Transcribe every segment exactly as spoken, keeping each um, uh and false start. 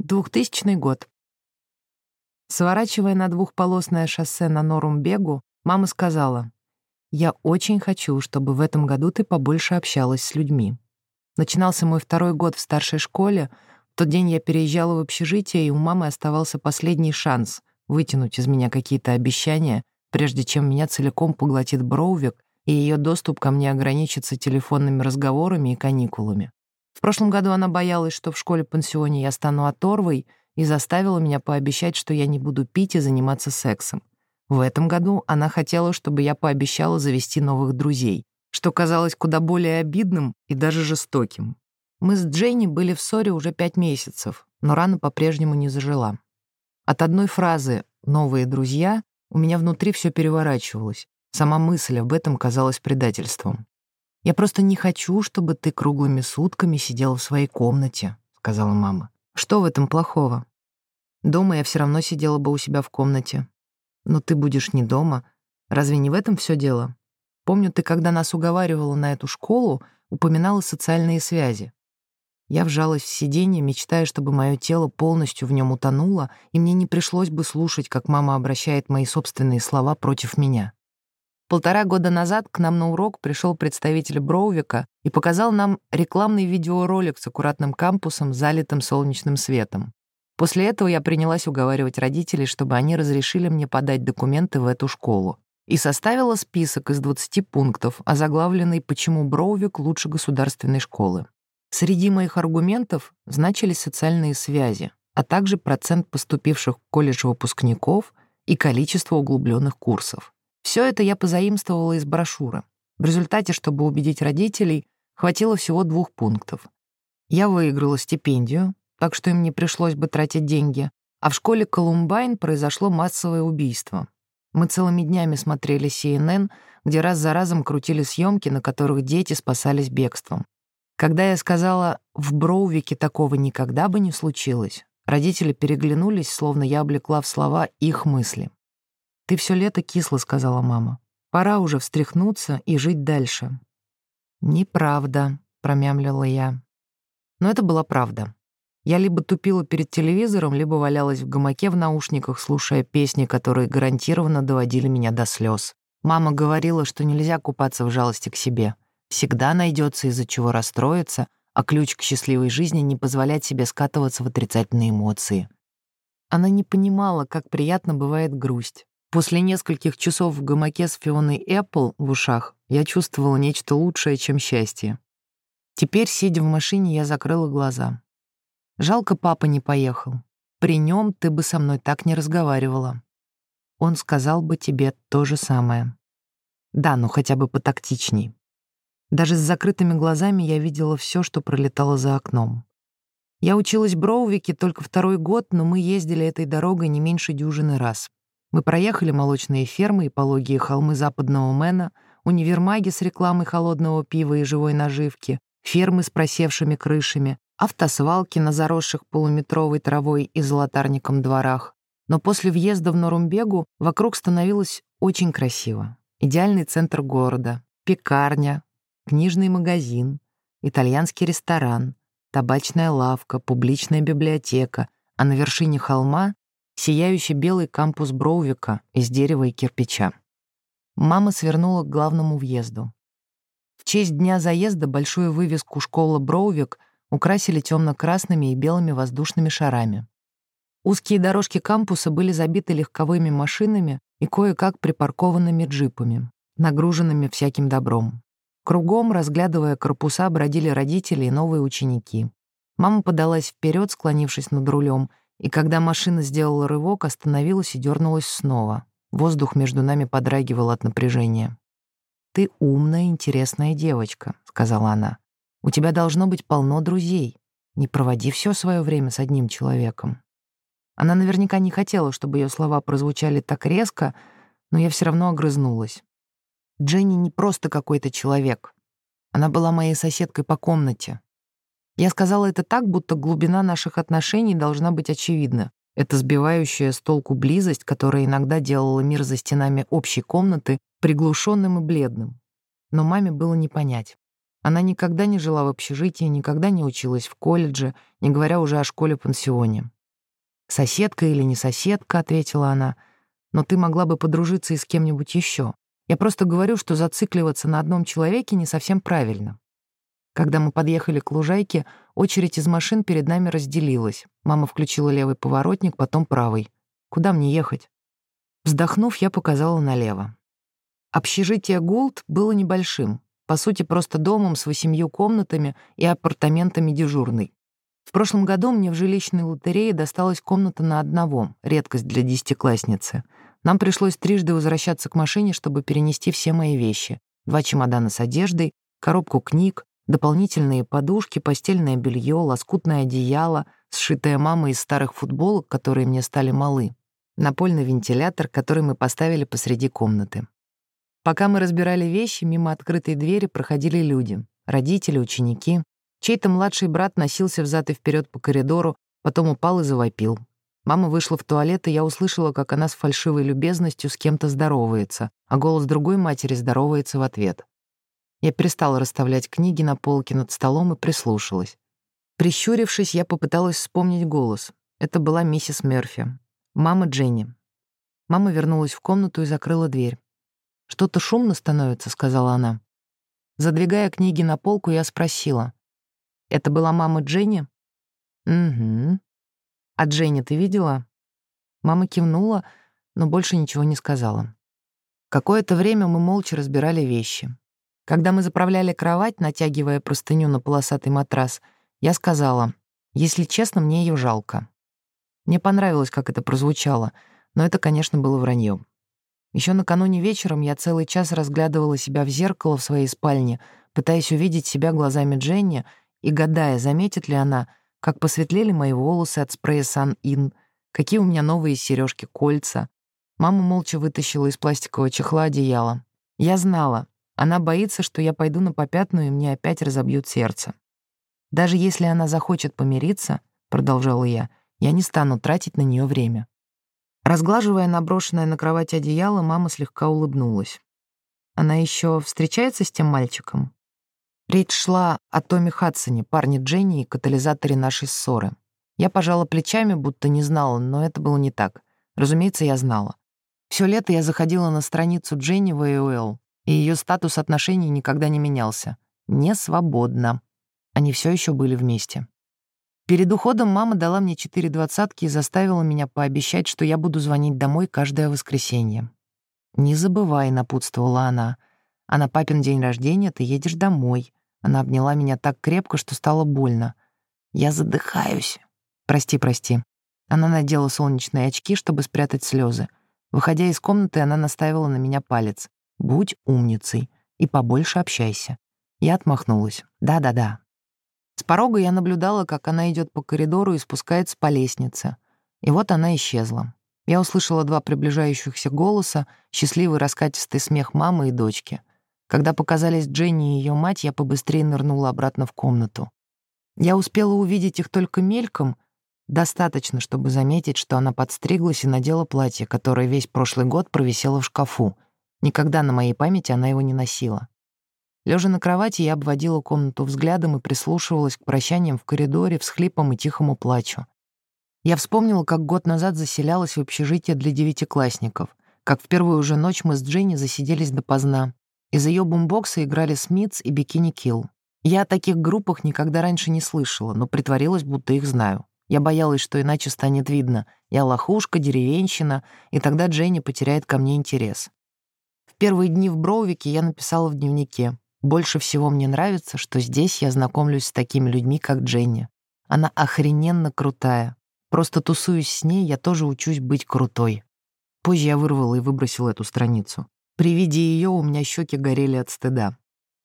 Двухтысячный год. Сворачивая на двухполосное шоссе на Норумбегу, мама сказала: «Я очень хочу, чтобы в этом году ты побольше общалась с людьми». Начинался мой второй год в старшей школе. В тот день я переезжала в общежитие, и у мамы оставался последний шанс вытянуть из меня какие-то обещания, прежде чем меня целиком поглотит Броувик, и ее доступ ко мне ограничится телефонными разговорами и каникулами. В прошлом году она боялась, что в школе-пансионе я стану оторвой, и заставила меня пообещать, что я не буду пить и заниматься сексом. В этом году она хотела, чтобы я пообещала завести новых друзей, что казалось куда более обидным и даже жестоким. Мы с Дженни были в ссоре уже пять месяцев, но рана по-прежнему не зажила. От одной фразы «новые друзья» у меня внутри все переворачивалось. Сама мысль об этом казалась предательством. «Я просто не хочу, чтобы ты круглыми сутками сидела в своей комнате», — сказала мама. «Что в этом плохого? Дома я все равно сидела бы у себя в комнате. Но ты будешь не дома. Разве не в этом все дело? Помню, ты, когда нас уговаривала на эту школу, упоминала социальные связи. Я вжалась в сиденье, мечтая, чтобы мое тело полностью в нем утонуло, и мне не пришлось бы слушать, как мама обращает мои собственные слова против меня. Полтора года назад к нам на урок пришел представитель Броувика и показал нам рекламный видеоролик с аккуратным кампусом, залитым солнечным светом. После этого я принялась уговаривать родителей, чтобы они разрешили мне подать документы в эту школу, и составила список из двадцати пунктов, озаглавленный «Почему Броувик лучше государственной школы». Среди моих аргументов значились социальные связи, а также процент поступивших в колледж выпускников и количество углубленных курсов. Все это я позаимствовала из брошюры. В результате, чтобы убедить родителей, хватило всего двух пунктов. Я выиграла стипендию, так что им не пришлось бы тратить деньги, а в школе Колумбайн произошло массовое убийство. Мы целыми днями смотрели си эн эн, где раз за разом крутили съемки, на которых дети спасались бегством. Когда я сказала «в Броувике такого никогда бы не случилось», родители переглянулись, словно я облекла в слова их мысли. «Ты все лето кисло», — сказала мама. «Пора уже встряхнуться и жить дальше». «Неправда», — промямлила я. Но это была правда. Я либо тупила перед телевизором, либо валялась в гамаке в наушниках, слушая песни, которые гарантированно доводили меня до слез. Мама говорила, что нельзя купаться в жалости к себе. Всегда найдется из-за чего расстроиться, а ключ к счастливой жизни — не позволять себе скатываться в отрицательные эмоции. Она не понимала, как приятно бывает грусть. После нескольких часов в гамаке с Фионой Эппл в ушах я чувствовала нечто лучшее, чем счастье. Теперь, сидя в машине, я закрыла глаза. Жалко, папа не поехал. При нем ты бы со мной так не разговаривала. Он сказал бы тебе то же самое. Да, но хотя бы потактичней. Даже с закрытыми глазами я видела все, что пролетало за окном. Я училась в Броувике только второй год, но мы ездили этой дорогой не меньше дюжины раз. Мы проехали молочные фермы и пологие холмы западного Мэна, универмаги с рекламой холодного пива и живой наживки, фермы с просевшими крышами, автосвалки на заросших полуметровой травой и золотарником дворах. Но после въезда в Норумбегу вокруг становилось очень красиво. Идеальный центр города, пекарня, книжный магазин, итальянский ресторан, табачная лавка, публичная библиотека, а на вершине холма сияющий белый кампус Броувика из дерева и кирпича. Мама свернула к главному въезду. В честь дня заезда большую вывеску «Школа Броувик» украсили темно-красными и белыми воздушными шарами. Узкие дорожки кампуса были забиты легковыми машинами и кое-как припаркованными джипами, нагруженными всяким добром. Кругом, разглядывая корпуса, бродили родители и новые ученики. Мама подалась вперед, склонившись над рулем, и когда машина сделала рывок, остановилась и дернулась снова. Воздух между нами подрагивал от напряжения. «Ты умная, интересная девочка», — сказала она. «У тебя должно быть полно друзей. Не проводи все свое время с одним человеком». Она наверняка не хотела, чтобы ее слова прозвучали так резко, но я все равно огрызнулась. Дженни не просто какой-то человек. Она была моей соседкой по комнате. Я сказала это так, будто глубина наших отношений должна быть очевидна. Это сбивающая с толку близость, которая иногда делала мир за стенами общей комнаты приглушенным и бледным. Но маме было не понять. Она никогда не жила в общежитии, никогда не училась в колледже, не говоря уже о школе-пансионе. «Соседка или не соседка», — ответила она, «но ты могла бы подружиться и с кем-нибудь еще. Я просто говорю, что зацикливаться на одном человеке не совсем правильно». Когда мы подъехали к лужайке, очередь из машин перед нами разделилась. Мама включила левый поворотник, потом правый. Куда мне ехать? Вздохнув, я показала налево. Общежитие Гулд было небольшим, по сути, просто домом с восемью комнатами и апартаментами дежурной. В прошлом году мне в жилищной лотерее досталась комната на одного, редкость для десятиклассницы. Нам пришлось трижды возвращаться к машине, чтобы перенести все мои вещи. Два чемодана с одеждой, коробку книг, дополнительные подушки, постельное белье, лоскутное одеяло, сшитое мамой из старых футболок, которые мне стали малы, напольный вентилятор, который мы поставили посреди комнаты. Пока мы разбирали вещи, мимо открытой двери проходили люди, родители, ученики. Чей-то младший брат носился взад и вперед по коридору, потом упал и завопил. Мама вышла в туалет, и я услышала, как она с фальшивой любезностью с кем-то здоровается, а голос другой матери здоровается в ответ. Я перестала расставлять книги на полке над столом и прислушалась. Прищурившись, я попыталась вспомнить голос. Это была миссис Мерфи, мама Дженни. Мама вернулась в комнату и закрыла дверь. «Что-то шумно становится», — сказала она. Задвигая книги на полку, я спросила. «Это была мама Дженни?» «Угу. А Дженни ты видела?» Мама кивнула, но больше ничего не сказала. Какое-то время мы молча разбирали вещи. Когда мы заправляли кровать, натягивая простыню на полосатый матрас, я сказала, если честно, мне ее жалко. Мне понравилось, как это прозвучало, но это, конечно, было вранье. Еще накануне вечером я целый час разглядывала себя в зеркало в своей спальне, пытаясь увидеть себя глазами Дженни и гадая, заметит ли она, как посветлели мои волосы от спрея Сан-Ин, какие у меня новые сережки-кольца. Мама молча вытащила из пластикового чехла одеяло. Я знала, она боится, что я пойду на попятную, и мне опять разобьют сердце. «Даже если она захочет помириться, — продолжала я, — я не стану тратить на нее время». Разглаживая наброшенное на кровать одеяло, мама слегка улыбнулась. «Она еще встречается с тем мальчиком?» Речь шла о Томе Хадсоне, парне Дженни и катализаторе нашей ссоры. Я пожала плечами, будто не знала, но это было не так. Разумеется, я знала. Все лето я заходила на страницу Дженни в эй о эл, и ее статус отношений никогда не менялся. «Не свободно». Они все еще были вместе. Перед уходом мама дала мне четыре двадцатки и заставила меня пообещать, что я буду звонить домой каждое воскресенье. «Не забывай», — напутствовала она, — «а на папин день рождения ты едешь домой». Она обняла меня так крепко, что стало больно. «Я задыхаюсь». «Прости, прости». Она надела солнечные очки, чтобы спрятать слезы. Выходя из комнаты, она наставила на меня палец. «Будь умницей и побольше общайся». Я отмахнулась. «Да-да-да». С порога я наблюдала, как она идет по коридору и спускается по лестнице. И вот она исчезла. Я услышала два приближающихся голоса, счастливый раскатистый смех мамы и дочки. Когда показались Дженни и ее мать, я побыстрее нырнула обратно в комнату. Я успела увидеть их только мельком, достаточно, чтобы заметить, что она подстриглась и надела платье, которое весь прошлый год провисело в шкафу. Никогда на моей памяти она его не носила. Лежа на кровати, я обводила комнату взглядом и прислушивалась к прощаниям в коридоре, всхлипам и тихому плачу. Я вспомнила, как год назад заселялась в общежитие для девятиклассников, как в первую же ночь мы с Дженни засиделись допоздна. Из ее бумбокса играли Смитс и Бикини Килл. Я о таких группах никогда раньше не слышала, но притворилась, будто их знаю. Я боялась, что иначе станет видно. Я лохушка, деревенщина, и тогда Дженни потеряет ко мне интерес. В первые дни в Броувике я написала в дневнике: «Больше всего мне нравится, что здесь я знакомлюсь с такими людьми, как Дженни. Она охрененно крутая. Просто тусуюсь с ней, я тоже учусь быть крутой». Позже я вырвала и выбросила эту страницу. При виде ее у меня щеки горели от стыда.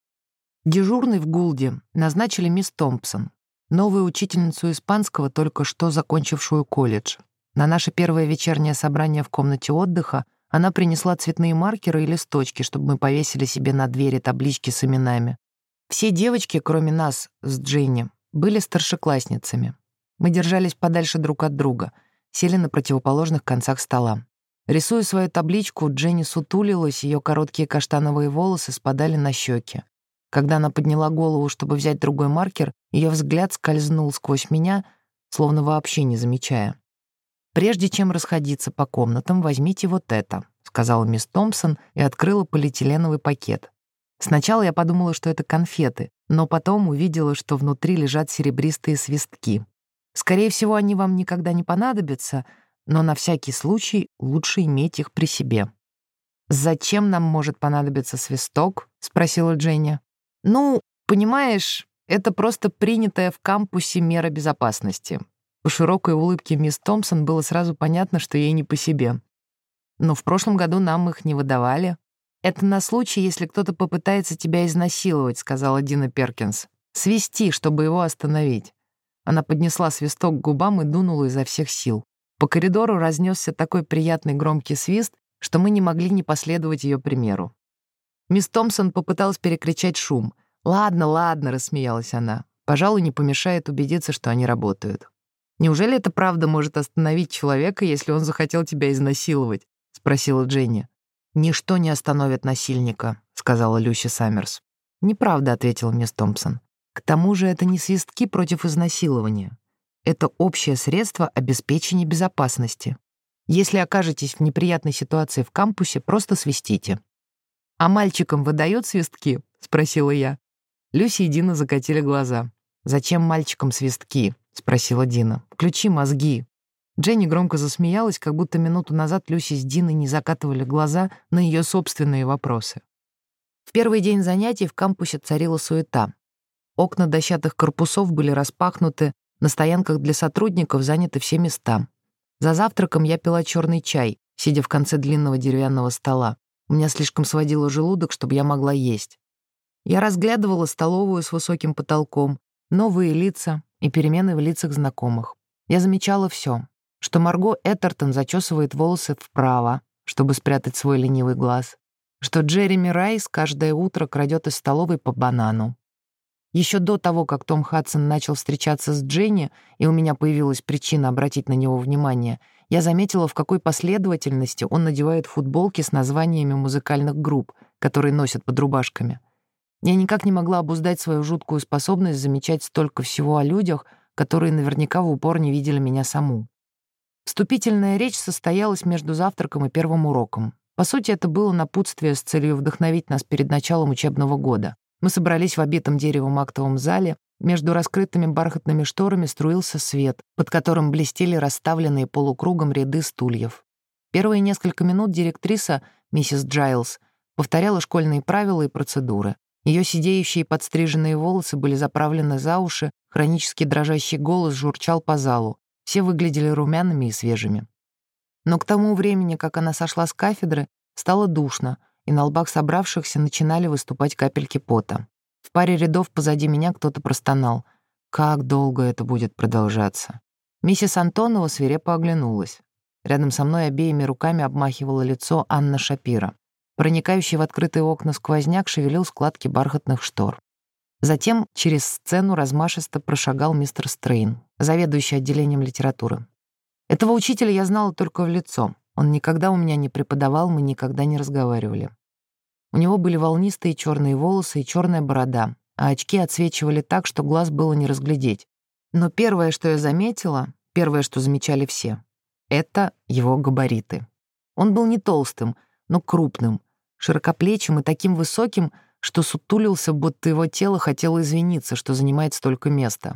Дежурной в Гулде назначили мисс Томпсон, новую учительницу испанского, только что закончившую колледж. На наше первое вечернее собрание в комнате отдыха она принесла цветные маркеры и листочки, чтобы мы повесили себе на двери таблички с именами. Все девочки, кроме нас с Дженни, были старшеклассницами. Мы держались подальше друг от друга, сели на противоположных концах стола. Рисуя свою табличку, Дженни сутулилась, ее короткие каштановые волосы спадали на щеки. Когда она подняла голову, чтобы взять другой маркер, ее взгляд скользнул сквозь меня, словно вообще не замечая. «Прежде чем расходиться по комнатам, возьмите вот это», — сказала мисс Томпсон и открыла полиэтиленовый пакет. Сначала я подумала, что это конфеты, но потом увидела, что внутри лежат серебристые свистки. Скорее всего, они вам никогда не понадобятся, но на всякий случай лучше иметь их при себе. «Зачем нам может понадобиться свисток?» — спросила Дженни. «Ну, понимаешь, это просто принятая в кампусе мера безопасности». По широкой улыбке мисс Томпсон было сразу понятно, что ей не по себе. «Но в прошлом году нам их не выдавали». «Это на случай, если кто-то попытается тебя изнасиловать», — сказала Дина Перкинс. «Свисти, чтобы его остановить». Она поднесла свисток к губам и дунула изо всех сил. По коридору разнесся такой приятный громкий свист, что мы не могли не последовать ее примеру. Мисс Томпсон попыталась перекричать шум. «Ладно, ладно», — рассмеялась она. «Пожалуй, не помешает убедиться, что они работают». «Неужели это правда может остановить человека, если он захотел тебя изнасиловать?» — спросила Дженни. «Ничто не остановит насильника», — сказала Люси Саммерс. «Неправда», — ответила мисс Томпсон. «К тому же это не свистки против изнасилования. Это общее средство обеспечения безопасности. Если окажетесь в неприятной ситуации в кампусе, просто свистите». «А мальчикам выдают свистки?» — спросила я. Люси и Дина закатили глаза. «Зачем мальчикам свистки?» — спросила Дина. «Включи мозги». Дженни громко засмеялась, как будто минуту назад Люси с Диной не закатывали глаза на ее собственные вопросы. В первый день занятий в кампусе царила суета. Окна дощатых корпусов были распахнуты, на стоянках для сотрудников заняты все места. За завтраком я пила черный чай, сидя в конце длинного деревянного стола. У меня слишком сводило желудок, чтобы я могла есть. Я разглядывала столовую с высоким потолком, новые лица и перемены в лицах знакомых. Я замечала все, что Марго Эттертон зачесывает волосы вправо, чтобы спрятать свой ленивый глаз, что Джереми Райс каждое утро крадет из столовой по банану. Еще до того, как Том Хадсон начал встречаться с Дженни, и у меня появилась причина обратить на него внимание, я заметила, в какой последовательности он надевает футболки с названиями музыкальных групп, которые носят под рубашками. Я никак не могла обуздать свою жуткую способность замечать столько всего о людях, которые наверняка в упор не видели меня саму. Вступительная речь состоялась между завтраком и первым уроком. По сути, это было напутствие с целью вдохновить нас перед началом учебного года. Мы собрались в обитом деревом актовом зале, между раскрытыми бархатными шторами струился свет, под которым блестели расставленные полукругом ряды стульев. Первые несколько минут директриса, миссис Джайлз, повторяла школьные правила и процедуры. Ее сидеющие подстриженные волосы были заправлены за уши, хронически дрожащий голос журчал по залу. Все выглядели румяными и свежими. Но к тому времени, как она сошла с кафедры, стало душно, и на лбах собравшихся начинали выступать капельки пота. В паре рядов позади меня кто-то простонал. Как долго это будет продолжаться? Миссис Антонова свирепо оглянулась. Рядом со мной обеими руками обмахивала лицо Анна Шапира. Проникающий в открытые окна сквозняк шевелил складки бархатных штор. Затем через сцену размашисто прошагал мистер Стрейн, заведующий отделением литературы. Этого учителя я знала только в лицо. Он никогда у меня не преподавал, мы никогда не разговаривали. У него были волнистые черные волосы и черная борода, а очки отсвечивали так, что глаз было не разглядеть. Но первое, что я заметила, первое, что замечали все, это его габариты. Он был не толстым, но крупным, широкоплечим и таким высоким, что сутулился, будто его тело хотело извиниться, что занимает столько места.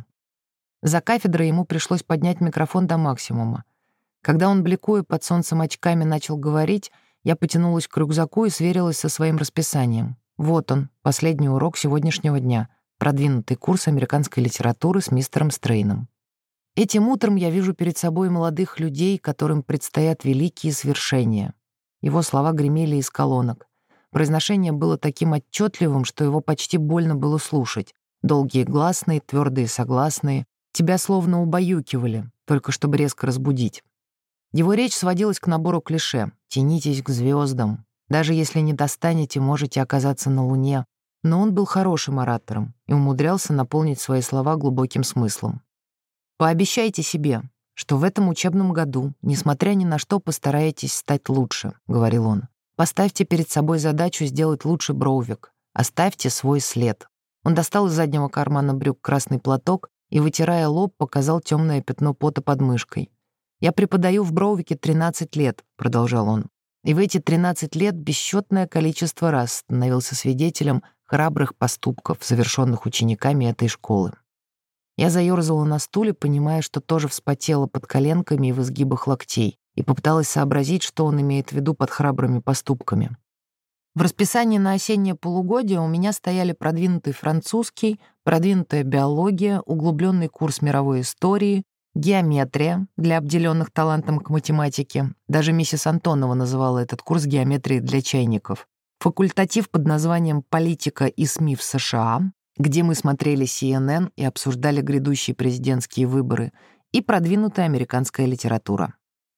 За кафедрой ему пришлось поднять микрофон до максимума. Когда он, бликуя под солнцем очками, начал говорить, я потянулась к рюкзаку и сверилась со своим расписанием. Вот он, последний урок сегодняшнего дня, продвинутый курс американской литературы с мистером Стрейном. Этим утром я вижу перед собой молодых людей, которым предстоят великие свершения. Его слова гремели из колонок. Произношение было таким отчетливым, что его почти больно было слушать. Долгие гласные, твердые согласные. Тебя словно убаюкивали, только чтобы резко разбудить. Его речь сводилась к набору клише «тянитесь к звездам». Даже если не достанете, можете оказаться на Луне. Но он был хорошим оратором и умудрялся наполнить свои слова глубоким смыслом. «Пообещайте себе, что в этом учебном году, несмотря ни на что, постараетесь стать лучше», — говорил он. «Поставьте перед собой задачу сделать лучше Броувик. Оставьте свой след». Он достал из заднего кармана брюк красный платок и, вытирая лоб, показал темное пятно пота под мышкой. «Я преподаю в Броувике тринадцать лет», — продолжал он. «И в эти тринадцать лет бесчетное количество раз становился свидетелем храбрых поступков, совершенных учениками этой школы». Я заёрзала на стуле, понимая, что тоже вспотела под коленками и в изгибах локтей, и попыталась сообразить, что он имеет в виду под храбрыми поступками. В расписании на осеннее полугодие у меня стояли продвинутый французский, продвинутая биология, углубленный курс мировой истории, геометрия для обделенных талантом к математике. Даже миссис Антонова называла этот курс геометрией для чайников. Факультатив под названием «Политика и СМИ в США», где мы смотрели си эн эн и обсуждали грядущие президентские выборы, и продвинутая американская литература.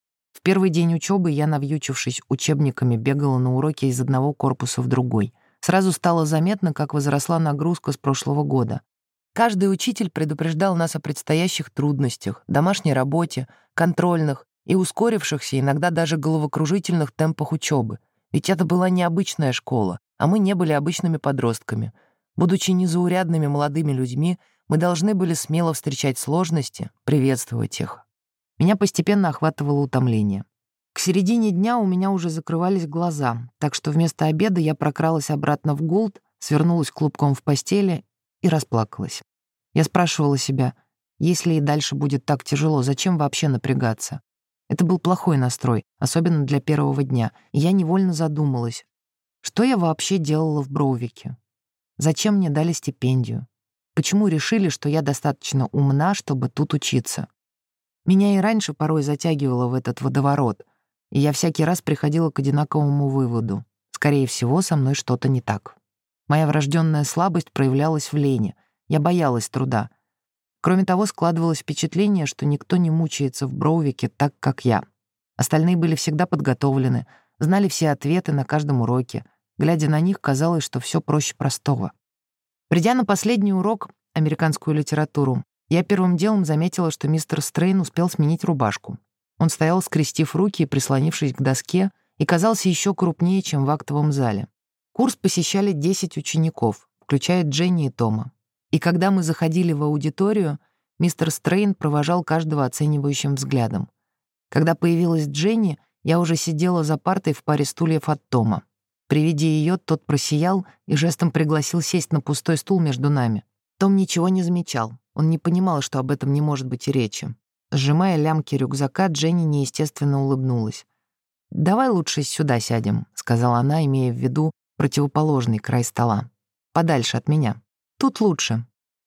В первый день учебы я, навьючившись учебниками, бегала на уроки из одного корпуса в другой. Сразу стало заметно, как возросла нагрузка с прошлого года. Каждый учитель предупреждал нас о предстоящих трудностях, домашней работе, контрольных и ускорившихся, иногда даже головокружительных темпах учебы. Ведь это была необычная школа, а мы не были обычными подростками. Будучи незаурядными молодыми людьми, мы должны были смело встречать сложности, приветствовать их. Меня постепенно охватывало утомление. К середине дня у меня уже закрывались глаза, так что вместо обеда я прокралась обратно в Гулд, свернулась клубком в постели и расплакалась. Я спрашивала себя, если и дальше будет так тяжело, зачем вообще напрягаться? Это был плохой настрой, особенно для первого дня, и я невольно задумалась, что я вообще делала в Броувике? Зачем мне дали стипендию? Почему решили, что я достаточно умна, чтобы тут учиться? Меня и раньше порой затягивало в этот водоворот, и я всякий раз приходила к одинаковому выводу. Скорее всего, со мной что-то не так. Моя врожденная слабость проявлялась в лени. Я боялась труда. Кроме того, складывалось впечатление, что никто не мучается в Броувике так, как я. Остальные были всегда подготовлены, знали все ответы на каждом уроке. Глядя на них, казалось, что все проще простого. Придя на последний урок, американскую литературу, я первым делом заметила, что мистер Стрейн успел сменить рубашку. Он стоял, скрестив руки и прислонившись к доске, и казался еще крупнее, чем в актовом зале. Курс посещали десять учеников, включая Дженни и Тома. И когда мы заходили в аудиторию, мистер Стрейн провожал каждого оценивающим взглядом. Когда появилась Дженни, я уже сидела за партой в паре стульев от Тома. При виде ее тот просиял и жестом пригласил сесть на пустой стул между нами. Том ничего не замечал. Он не понимал, что об этом не может быть и речи. Сжимая лямки рюкзака, Дженни неестественно улыбнулась. «Давай лучше сюда сядем», — сказала она, имея в виду противоположный край стола. «Подальше от меня. Тут лучше».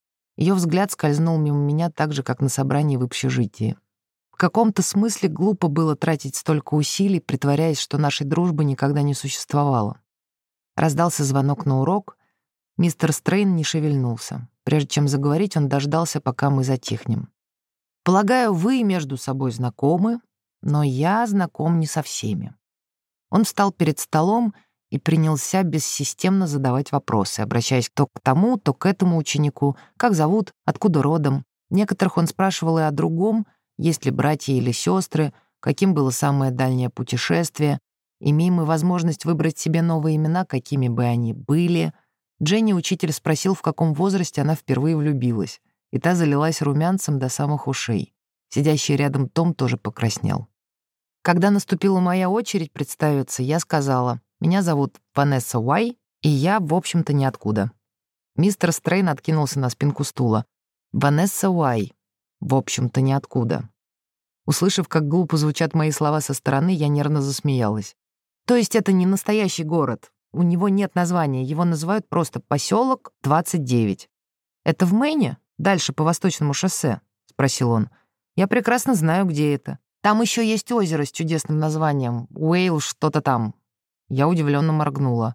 Ее взгляд скользнул мимо меня так же, как на собрании в общежитии. В каком-то смысле глупо было тратить столько усилий, притворяясь, что нашей дружбы никогда не существовало. Раздался звонок на урок. Мистер Стрейн не шевельнулся. Прежде чем заговорить, он дождался, пока мы затихнем. «Полагаю, вы между собой знакомы, но я знаком не со всеми». Он встал перед столом и принялся бессистемно задавать вопросы, обращаясь то к тому, то к этому ученику, как зовут, откуда родом. Некоторых он спрашивал и о другом, есть ли братья или сестры, каким было самое дальнее путешествие, имеем мы возможность выбрать себе новые имена, какими бы они были. Дженни учитель спросил, в каком возрасте она впервые влюбилась, и та залилась румянцем до самых ушей. Сидящий рядом Том тоже покраснел. Когда наступила моя очередь представиться, я сказала, «Меня зовут Ванесса Уай, и я, в общем-то, ниоткуда». Мистер Стрейн откинулся на спинку стула. «Ванесса Уай, в общем-то, ниоткуда». Услышав, как глупо звучат мои слова со стороны, я нервно засмеялась. «То есть это не настоящий город? У него нет названия, его называют просто поселок двадцать девять. Это в Мэйне? Дальше по Восточному шоссе?» — спросил он. «Я прекрасно знаю, где это. Там еще есть озеро с чудесным названием. Уэйл что-то там». Я удивленно моргнула.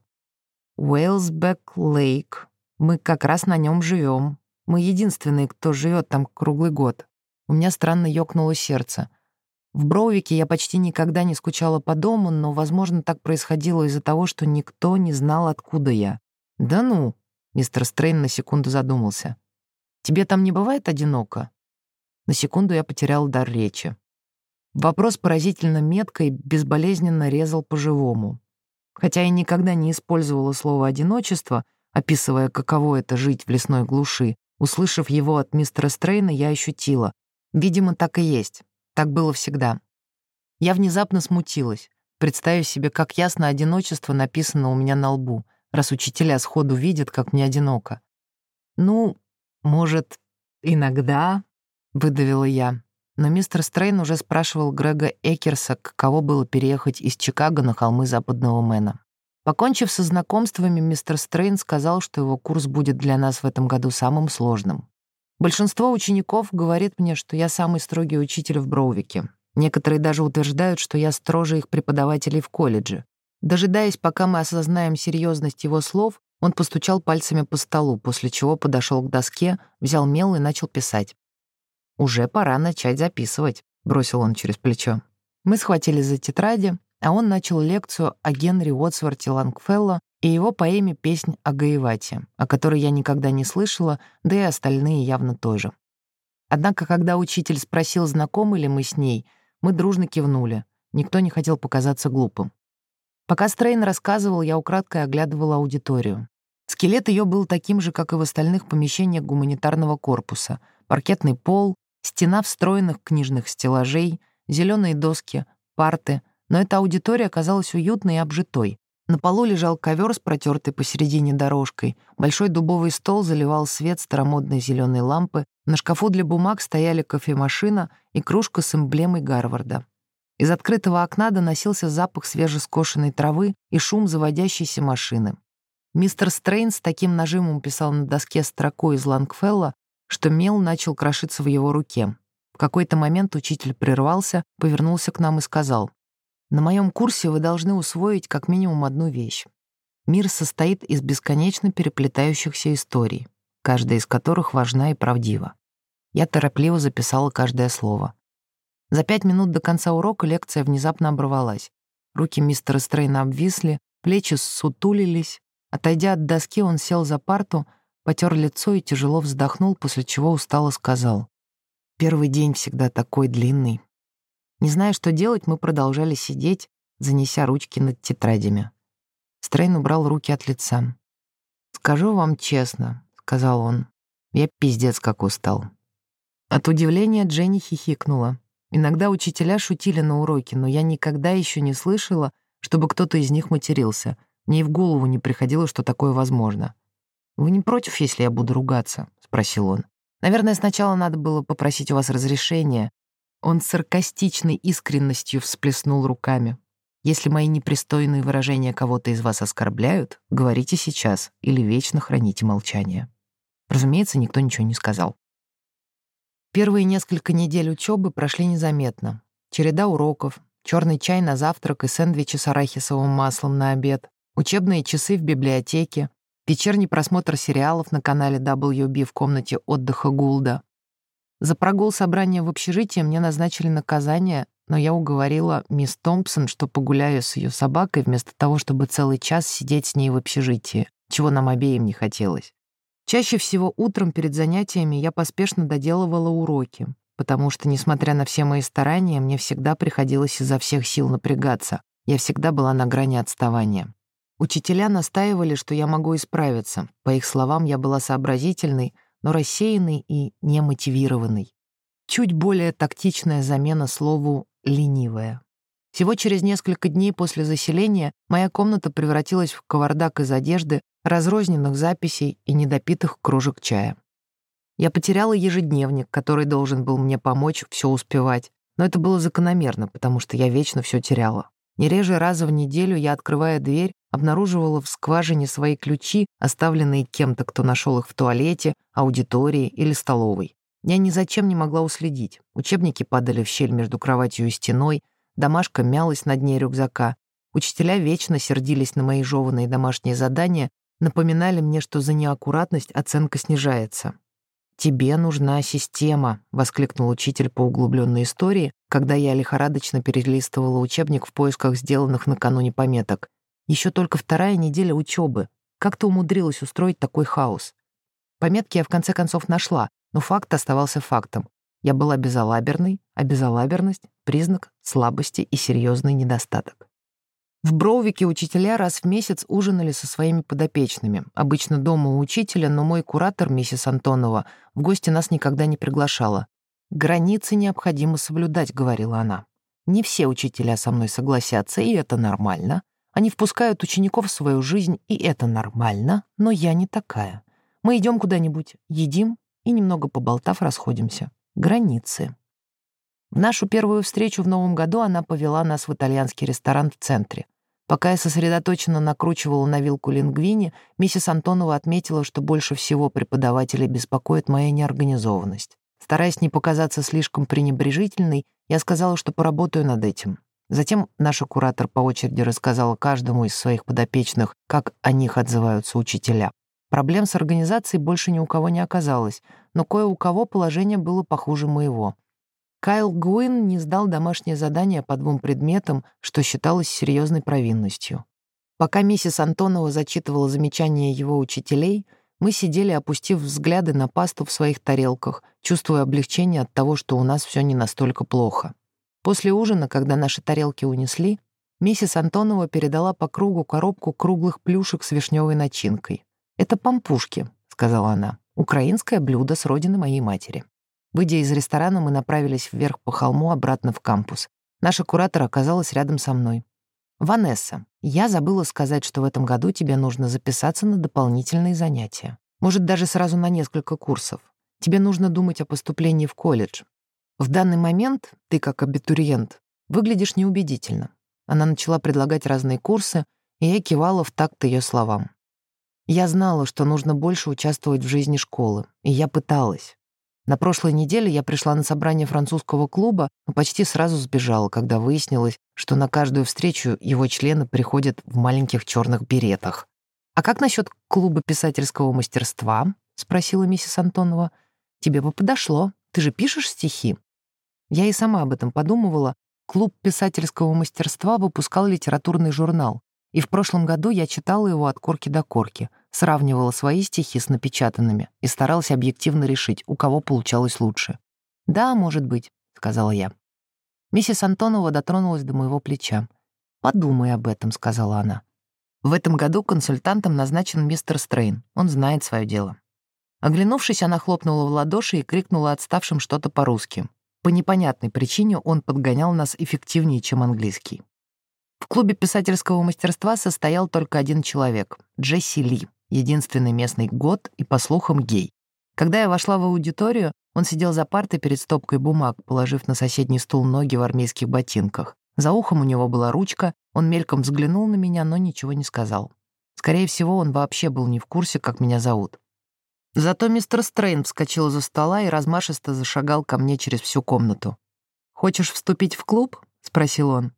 «Уэйлсбек Лейк. Мы как раз на нем живем. Мы единственные, кто живет там круглый год». У меня странно ёкнуло сердце. В Броувике я почти никогда не скучала по дому, но, возможно, так происходило из-за того, что никто не знал, откуда я. «Да ну», — мистер Стрейн на секунду задумался. «Тебе там не бывает одиноко?» На секунду я потерял дар речи. Вопрос поразительно метко и безболезненно резал по-живому. Хотя я никогда не использовала слово «одиночество», описывая, каково это жить в лесной глуши, услышав его от мистера Стрейна, я ощутила. Видимо, так и есть. Так было всегда. Я внезапно смутилась, представив себе, как ясно одиночество написано у меня на лбу, раз учителя сходу видят, как мне одиноко. «Ну, может, иногда», — выдавила я. Но мистер Стрейн уже спрашивал Грега Экерса, каково было переехать из Чикаго на холмы Западного Мэна. Покончив со знакомствами, мистер Стрейн сказал, что его курс будет для нас в этом году самым сложным. Большинство учеников говорит мне, что я самый строгий учитель в Броувике. Некоторые даже утверждают, что я строже их преподавателей в колледже. Дожидаясь, пока мы осознаем серьезность его слов, он постучал пальцами по столу, после чего подошел к доске, взял мел и начал писать. «Уже пора начать записывать», — бросил он через плечо. Мы схватились за тетради, а он начал лекцию о Генри Уотсворте Лонгфелло и его поэме «Песнь о Гаевате», о которой я никогда не слышала, да и остальные явно тоже. Однако, когда учитель спросил, знакомы ли мы с ней, мы дружно кивнули. Никто не хотел показаться глупым. Пока Стрейн рассказывал, я украдкой оглядывала аудиторию. Скелет ее был таким же, как и в остальных помещениях гуманитарного корпуса. Паркетный пол, стена встроенных книжных стеллажей, зеленые доски, парты. Но эта аудитория оказалась уютной и обжитой. На полу лежал ковер с протертой посередине дорожкой, большой дубовый стол заливал свет старомодной зеленой лампы, на шкафу для бумаг стояли кофемашина и кружка с эмблемой Гарварда. Из открытого окна доносился запах свежескошенной травы и шум заводящейся машины. Мистер Стрейн с таким нажимом писал на доске строкой из Лонгфелло, что мел начал крошиться в его руке. В какой-то момент учитель прервался, повернулся к нам и сказал: «На моем курсе вы должны усвоить как минимум одну вещь. Мир состоит из бесконечно переплетающихся историй, каждая из которых важна и правдива». Я торопливо записала каждое слово. За пять минут до конца урока лекция внезапно оборвалась. Руки мистера Стрейна обвисли, плечи ссутулились. Отойдя от доски, он сел за парту, потер лицо и тяжело вздохнул, после чего устало сказал: «Первый день всегда такой длинный». Не зная, что делать, мы продолжали сидеть, занеся ручки над тетрадями. Стрейн убрал руки от лица. «Скажу вам честно», — сказал он, — «я пиздец как устал». От удивления Дженни хихикнула. Иногда учителя шутили на уроке, но я никогда еще не слышала, чтобы кто-то из них матерился. Мне и в голову не приходило, что такое возможно. «Вы не против, если я буду ругаться?» — спросил он. «Наверное, сначала надо было попросить у вас разрешения». Он с саркастичной искренностью всплеснул руками. «Если мои непристойные выражения кого-то из вас оскорбляют, говорите сейчас или вечно храните молчание». Разумеется, никто ничего не сказал. Первые несколько недель учебы прошли незаметно. Череда уроков, черный чай на завтрак и сэндвичи с арахисовым маслом на обед, учебные часы в библиотеке, вечерний просмотр сериалов на канале дабл ю би в комнате отдыха Гулда. За прогул собрания в общежитии мне назначили наказание, но я уговорила мисс Томпсон, что погуляю с ее собакой вместо того, чтобы целый час сидеть с ней в общежитии, чего нам обеим не хотелось. Чаще всего утром перед занятиями я поспешно доделывала уроки, потому что, несмотря на все мои старания, мне всегда приходилось изо всех сил напрягаться. Я всегда была на грани отставания. Учителя настаивали, что я могу исправиться. По их словам, я была сообразительной, но рассеянной и немотивированной. Чуть более тактичная замена слову «ленивая». Всего через несколько дней после заселения моя комната превратилась в кавардак из одежды, разрозненных записей и недопитых кружек чая. Я потеряла ежедневник, который должен был мне помочь все успевать, но это было закономерно, потому что я вечно все теряла. Не реже раза в неделю я, открывая дверь, обнаруживала в скважине свои ключи, оставленные кем-то, кто нашел их в туалете, аудитории или столовой. Я ни зачем не могла уследить. Учебники падали в щель между кроватью и стеной, домашка мялась на дне рюкзака. Учителя вечно сердились на мои жеванные домашние задания, напоминали мне, что за неаккуратность оценка снижается. «Тебе нужна система», — воскликнул учитель по углубленной истории, когда я лихорадочно перелистывала учебник в поисках сделанных накануне пометок. Еще только вторая неделя учебы. Как ты умудрилась устроить такой хаос? Пометки я в конце концов нашла, но факт оставался фактом. Я была безалаберной, а безалаберность — признак слабости и серьезный недостаток. В Броувике учителя раз в месяц ужинали со своими подопечными, обычно дома у учителя, но мой куратор, миссис Антонова, в гости нас никогда не приглашала. «Границы необходимо соблюдать», — говорила она. «Не все учителя со мной согласятся, и это нормально. Они впускают учеников в свою жизнь, и это нормально, но я не такая. Мы идем куда-нибудь, едим и, немного поболтав, расходимся. Границы». В нашу первую встречу в Новом году она повела нас в итальянский ресторан в центре. Пока я сосредоточенно накручивала на вилку лингвини, миссис Антонова отметила, что больше всего преподавателей беспокоит моя неорганизованность. Стараясь не показаться слишком пренебрежительной, я сказала, что поработаю над этим. Затем наша куратор по очереди рассказала каждому из своих подопечных, как о них отзываются учителя. Проблем с организацией больше ни у кого не оказалось, но кое у кого положение было похуже моего. Кайл Гуин не сдал домашнее задание по двум предметам, что считалось серьезной провинностью. Пока миссис Антонова зачитывала замечания его учителей, мы сидели, опустив взгляды на пасту в своих тарелках, чувствуя облегчение от того, что у нас все не настолько плохо. После ужина, когда наши тарелки унесли, миссис Антонова передала по кругу коробку круглых плюшек с вишневой начинкой. «Это пампушки», — сказала она, — «украинское блюдо с родины моей матери». Выйдя из ресторана, мы направились вверх по холму обратно в кампус. Наша куратор оказалась рядом со мной. «Ванесса, я забыла сказать, что в этом году тебе нужно записаться на дополнительные занятия. Может, даже сразу на несколько курсов. Тебе нужно думать о поступлении в колледж. В данный момент ты, как абитуриент, выглядишь неубедительно». Она начала предлагать разные курсы, и я кивала в такт ее словам. Я знала, что нужно больше участвовать в жизни школы, и я пыталась. На прошлой неделе я пришла на собрание французского клуба, но почти сразу сбежала, когда выяснилось, что на каждую встречу его члены приходят в маленьких черных беретах. «А как насчет клуба писательского мастерства?» — спросила миссис Антонова. «Тебе бы подошло. Ты же пишешь стихи?» Я и сама об этом подумывала. Клуб писательского мастерства выпускал литературный журнал, и в прошлом году я читала его от корки до корки, сравнивала свои стихи с напечатанными и старалась объективно решить, у кого получалось лучше. «Да, может быть», — сказала я. Миссис Антонова дотронулась до моего плеча. «Подумай об этом», — сказала она. «В этом году консультантом назначен мистер Стрейн. Он знает свое дело». Оглянувшись, она хлопнула в ладоши и крикнула отставшим что-то по-русски. По непонятной причине он подгонял нас эффективнее, чем английский. В клубе писательского мастерства состоял только один человек — Джесси Ли, единственный местный гот и, по слухам, гей. Когда я вошла в аудиторию, он сидел за партой перед стопкой бумаг, положив на соседний стул ноги в армейских ботинках. За ухом у него была ручка, он мельком взглянул на меня, но ничего не сказал. Скорее всего, он вообще был не в курсе, как меня зовут. Зато мистер Стрейн вскочил за стола и размашисто зашагал ко мне через всю комнату. «Хочешь вступить в клуб?» — спросил он.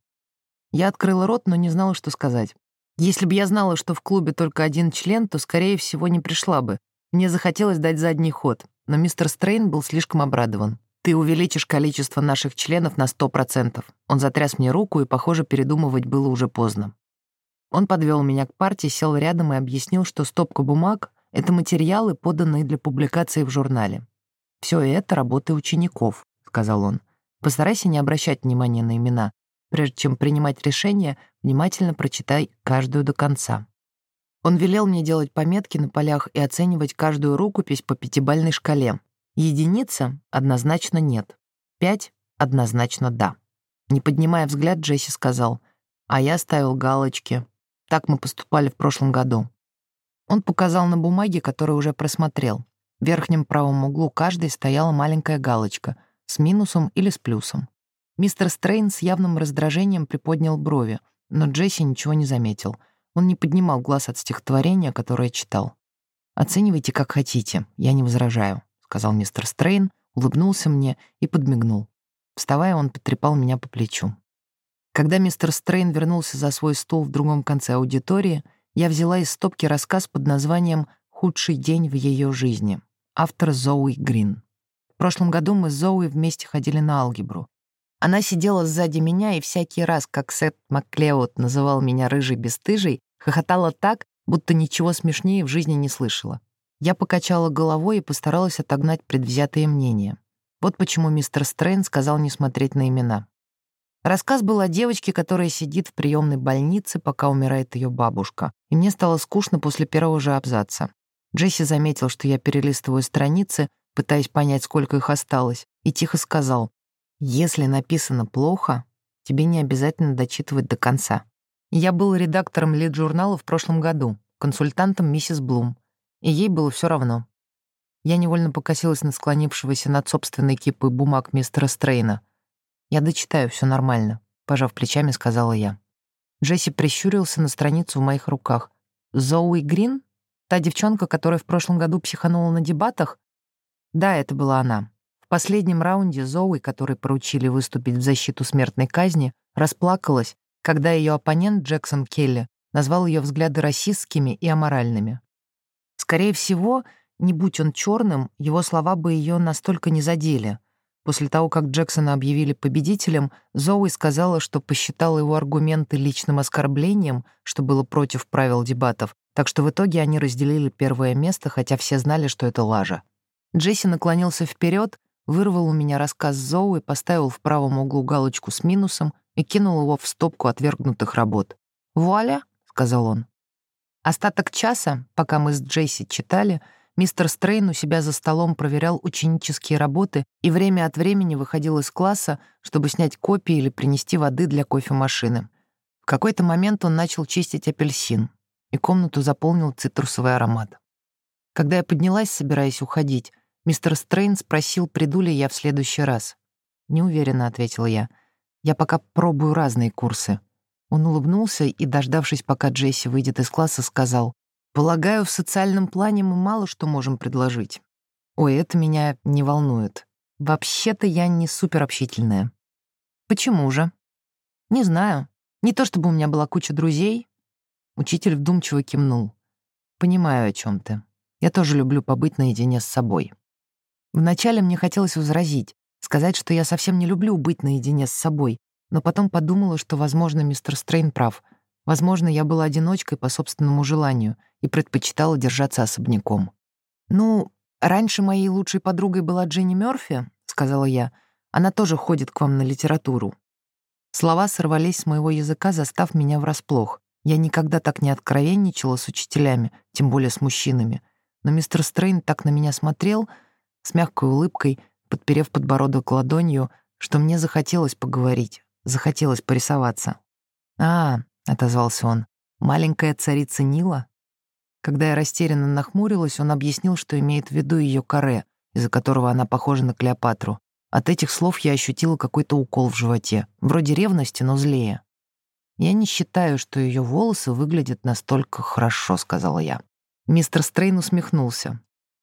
Я открыла рот, но не знала, что сказать. Если бы я знала, что в клубе только один член, то, скорее всего, не пришла бы. Мне захотелось дать задний ход, но мистер Стрейн был слишком обрадован. «Ты увеличишь количество наших членов на сто процентов». Он затряс мне руку, и, похоже, передумывать было уже поздно. Он подвел меня к парте, сел рядом и объяснил, что стопка бумаг — это материалы, поданные для публикации в журнале. «Все это работы учеников», — сказал он. «Постарайся не обращать внимания на имена. Прежде чем принимать решение, внимательно прочитай каждую до конца». Он велел мне делать пометки на полях и оценивать каждую рукопись по пятибалльной шкале. Единица — однозначно нет. Пять — однозначно да. Не поднимая взгляд, Джесси сказал: «А я ставил галочки. Так мы поступали в прошлом году». Он показал на бумаге, которую уже просмотрел. В верхнем правом углу каждой стояла маленькая галочка с минусом или с плюсом. Мистер Стрейн с явным раздражением приподнял брови, но Джесси ничего не заметил. Он не поднимал глаз от стихотворения, которое читал. «Оценивайте, как хотите, я не возражаю», — сказал мистер Стрейн, улыбнулся мне и подмигнул. Вставая, он потрепал меня по плечу. Когда мистер Стрейн вернулся за свой стул в другом конце аудитории, я взяла из стопки рассказ под названием «Худший день в ее жизни», автор Зоуи Грин. В прошлом году мы с Зоуи вместе ходили на алгебру. Она сидела сзади меня, и всякий раз, как Сет Маклеод называл меня рыжей-бесстыжей, хохотала так, будто ничего смешнее в жизни не слышала. Я покачала головой и постаралась отогнать предвзятые мнения. Вот почему мистер Стрейн сказал не смотреть на имена. Рассказ был о девочке, которая сидит в приемной больнице, пока умирает ее бабушка, и мне стало скучно после первого же абзаца. Джесси заметил, что я перелистываю страницы, пытаясь понять, сколько их осталось, и тихо сказал: «Если написано плохо, тебе не обязательно дочитывать до конца». Я был редактором лид-журнала в прошлом году, консультантом миссис Блум, и ей было все равно. Я невольно покосилась на склонившегося над собственной кипой бумаг мистера Стрейна. «Я дочитаю, все нормально», — пожав плечами, сказала я. Джесси прищурился на страницу в моих руках. «Зоуи Грин? Та девчонка, которая в прошлом году психанула на дебатах?» Да, это была она. В последнем раунде Зоуи, которой поручили выступить в защиту смертной казни, расплакалась, когда ее оппонент Джексон Келли назвал ее взгляды расистскими и аморальными. Скорее всего, не будь он черным, его слова бы ее настолько не задели. После того, как Джексона объявили победителем, Зоуи сказала, что посчитала его аргументы личным оскорблением, что было против правил дебатов, так что в итоге они разделили первое место, хотя все знали, что это лажа. Джесси наклонился вперед, вырвал у меня рассказ Зоуи, поставил в правом углу галочку с минусом и кинул его в стопку отвергнутых работ. «Вуаля», — сказал он. Остаток часа, пока мы с Джесси читали, мистер Стрейн у себя за столом проверял ученические работы и время от времени выходил из класса, чтобы снять копии или принести воды для кофемашины. В какой-то момент он начал чистить апельсин, и комнату заполнил цитрусовый аромат. Когда я поднялась, собираясь уходить, мистер Стрейн спросил, приду ли я в следующий раз. «Не уверена», — ответила я. «Я пока пробую разные курсы». Он улыбнулся и, дождавшись, пока Джесси выйдет из класса, сказал: «Полагаю, в социальном плане мы мало что можем предложить». «Ой, это меня не волнует. Вообще-то я не суперобщительная». «Почему же?» «Не знаю. Не то чтобы у меня была куча друзей». Учитель вдумчиво кивнул. «Понимаю, о чем ты. Я тоже люблю побыть наедине с собой». Вначале мне хотелось возразить, сказать, что я совсем не люблю быть наедине с собой, но потом подумала, что, возможно, мистер Стрейн прав. Возможно, я была одиночкой по собственному желанию и предпочитала держаться особняком. «Ну, раньше моей лучшей подругой была Дженни Мёрфи», — сказала я. «Она тоже ходит к вам на литературу». Слова сорвались с моего языка, застав меня врасплох. Я никогда так не откровенничала с учителями, тем более с мужчинами. Но мистер Стрейн так на меня смотрел, с мягкой улыбкой, подперев подбородок ладонью, что мне захотелось поговорить, захотелось порисоваться. «А, — отозвался он, — маленькая царица Нила?» Когда я растерянно нахмурилась, он объяснил, что имеет в виду ее каре, из-за которого она похожа на Клеопатру. От этих слов я ощутила какой-то укол в животе, вроде ревности, но злее. «Я не считаю, что ее волосы выглядят настолько хорошо», — сказала я. Мистер Стрейн усмехнулся.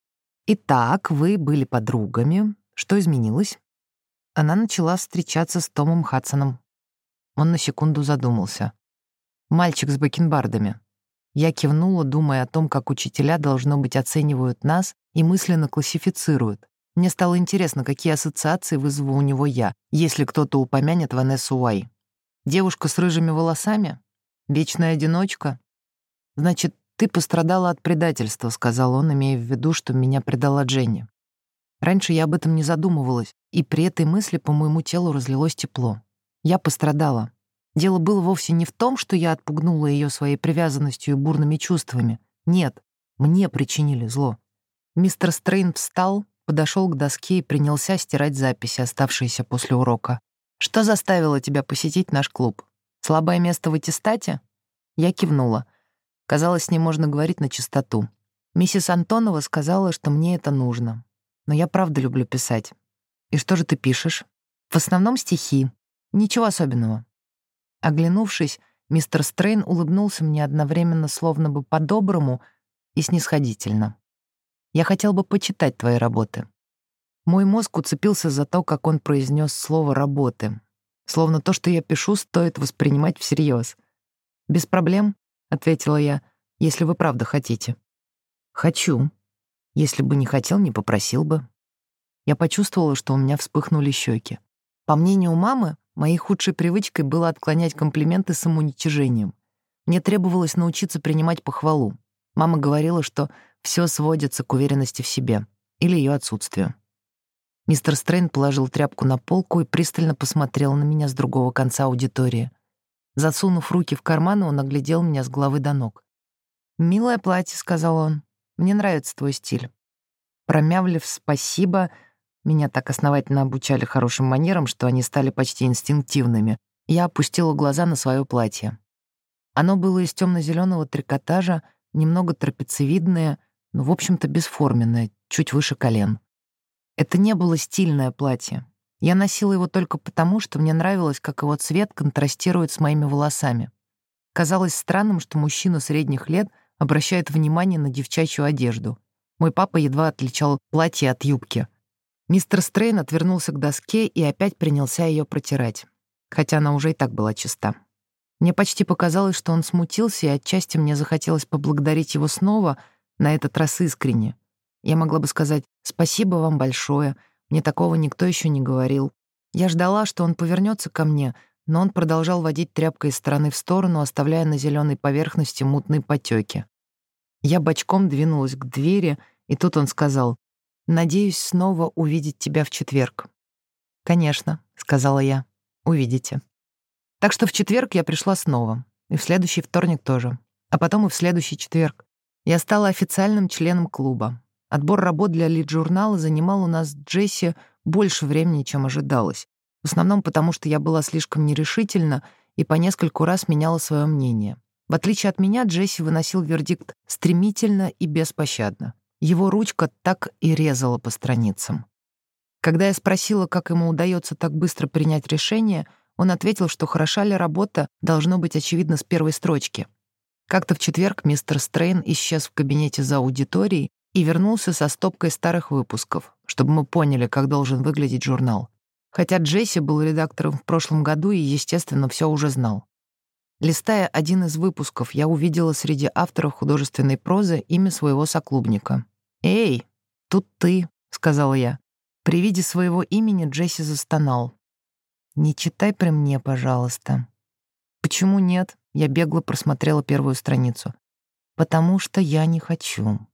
«Итак, вы были подругами. Что изменилось?» Она начала встречаться с Томом Хадсоном. Он на секунду задумался. «Мальчик с бакенбардами». Я кивнула, думая о том, как учителя, должно быть, оценивают нас и мысленно классифицируют. Мне стало интересно, какие ассоциации вызову у него я, если кто-то упомянет Ванессу Уай. Девушка с рыжими волосами? Вечная одиночка? Значит, ты пострадала от предательства, сказал он, имея в виду, что меня предала Дженни. Раньше я об этом не задумывалась, и при этой мысли по моему телу разлилось тепло. Я пострадала. Дело было вовсе не в том, что я отпугнула ее своей привязанностью и бурными чувствами. Нет, мне причинили зло. Мистер Стрейн встал, подошел к доске и принялся стирать записи, оставшиеся после урока. «Что заставило тебя посетить наш клуб? Слабое место в аттестате?» Я кивнула. Казалось, с ней можно говорить на чистоту. Миссис Антонова сказала, что мне это нужно. Но я правда люблю писать. «И что же ты пишешь?» «В основном стихи. Ничего особенного». Оглянувшись, мистер Стрейн улыбнулся мне одновременно словно бы по-доброму и снисходительно. «Я хотел бы почитать твои работы». Мой мозг уцепился за то, как он произнес слово «работы». Словно то, что я пишу, стоит воспринимать всерьез. «Без проблем», — ответила я, — «если вы правда хотите». «Хочу. Если бы не хотел, не попросил бы». Я почувствовала, что у меня вспыхнули щеки. По мнению мамы, моей худшей привычкой было отклонять комплименты самоуничижением. Мне требовалось научиться принимать похвалу. Мама говорила, что все сводится к уверенности в себе или ее отсутствию. Мистер Стрейн положил тряпку на полку и пристально посмотрел на меня с другого конца аудитории. Засунув руки в карманы, он оглядел меня с головы до ног. «Милое платье», — сказал он. «Мне нравится твой стиль». Промямлив «спасибо», меня так основательно обучали хорошим манерам, что они стали почти инстинктивными, я опустила глаза на свое платье. Оно было из темно-зеленого трикотажа, немного трапециевидное, но, в общем-то, бесформенное, чуть выше колен. Это не было стильное платье. Я носила его только потому, что мне нравилось, как его цвет контрастирует с моими волосами. Казалось странным, что мужчина средних лет обращает внимание на девчачью одежду. Мой папа едва отличал платье от юбки. Мистер Стрейн отвернулся к доске и опять принялся ее протирать, хотя она уже и так была чиста. Мне почти показалось, что он смутился, и отчасти мне захотелось поблагодарить его снова, на этот раз искренне. Я могла бы сказать «спасибо вам большое, мне такого никто еще не говорил». Я ждала, что он повернется ко мне, но он продолжал водить тряпкой из стороны в сторону, оставляя на зеленой поверхности мутные потеки. Я бочком двинулась к двери, и тут он сказал: «Надеюсь снова увидеть тебя в четверг». «Конечно», — сказала я, — «увидите». Так что в четверг я пришла снова, и в следующий вторник тоже, а потом и в следующий четверг. Я стала официальным членом клуба. Отбор работ для лид-журнала занимал у нас с Джесси больше времени, чем ожидалось, в основном потому, что я была слишком нерешительна и по нескольку раз меняла свое мнение. В отличие от меня, Джесси выносил вердикт стремительно и беспощадно. Его ручка так и резала по страницам. Когда я спросила, как ему удается так быстро принять решение, он ответил, что хороша ли работа, должно быть очевидно с первой строчки. Как-то в четверг мистер Стрейн исчез в кабинете за аудиторией и вернулся со стопкой старых выпусков, чтобы мы поняли, как должен выглядеть журнал. Хотя Джесси был редактором в прошлом году и, естественно, все уже знал. Листая один из выпусков, я увидела среди авторов художественной прозы имя своего соклубника. «Эй, тут ты», — сказала я. При виде своего имени Джесси застонал. «Не читай при мне, пожалуйста». «Почему нет?» — я бегло просмотрела первую страницу. «Потому что я не хочу».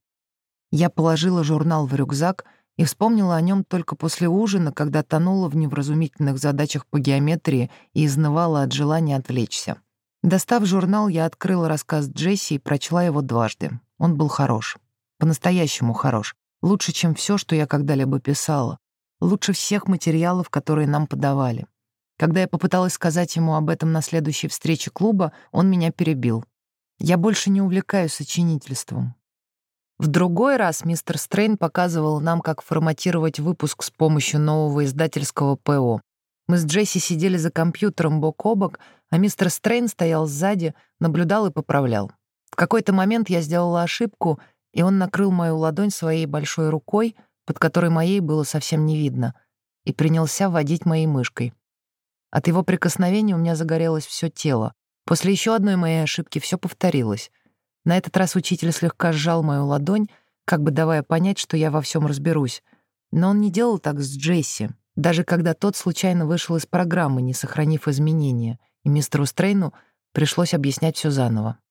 Я положила журнал в рюкзак и вспомнила о нем только после ужина, когда тонула в невразумительных задачах по геометрии и изнывала от желания отвлечься. Достав журнал, я открыла рассказ Джесси и прочла его дважды. Он был хорош. По-настоящему хорош. Лучше, чем все, что я когда-либо писала. Лучше всех материалов, которые нам подавали. Когда я попыталась сказать ему об этом на следующей встрече клуба, он меня перебил. Я больше не увлекаюсь сочинительством. В другой раз мистер Стрейн показывал нам, как форматировать выпуск с помощью нового издательского ПО. Мы с Джесси сидели за компьютером бок о бок, а мистер Стрейн стоял сзади, наблюдал и поправлял. В какой-то момент я сделала ошибку, и он накрыл мою ладонь своей большой рукой, под которой моей было совсем не видно, и принялся водить моей мышкой. От его прикосновения у меня загорелось все тело. После еще одной моей ошибки все повторилось. На этот раз учитель слегка сжал мою ладонь, как бы давая понять, что я во всем разберусь. Но он не делал так с Джесси, даже когда тот случайно вышел из программы, не сохранив изменения, и мистеру Стрейну пришлось объяснять все заново.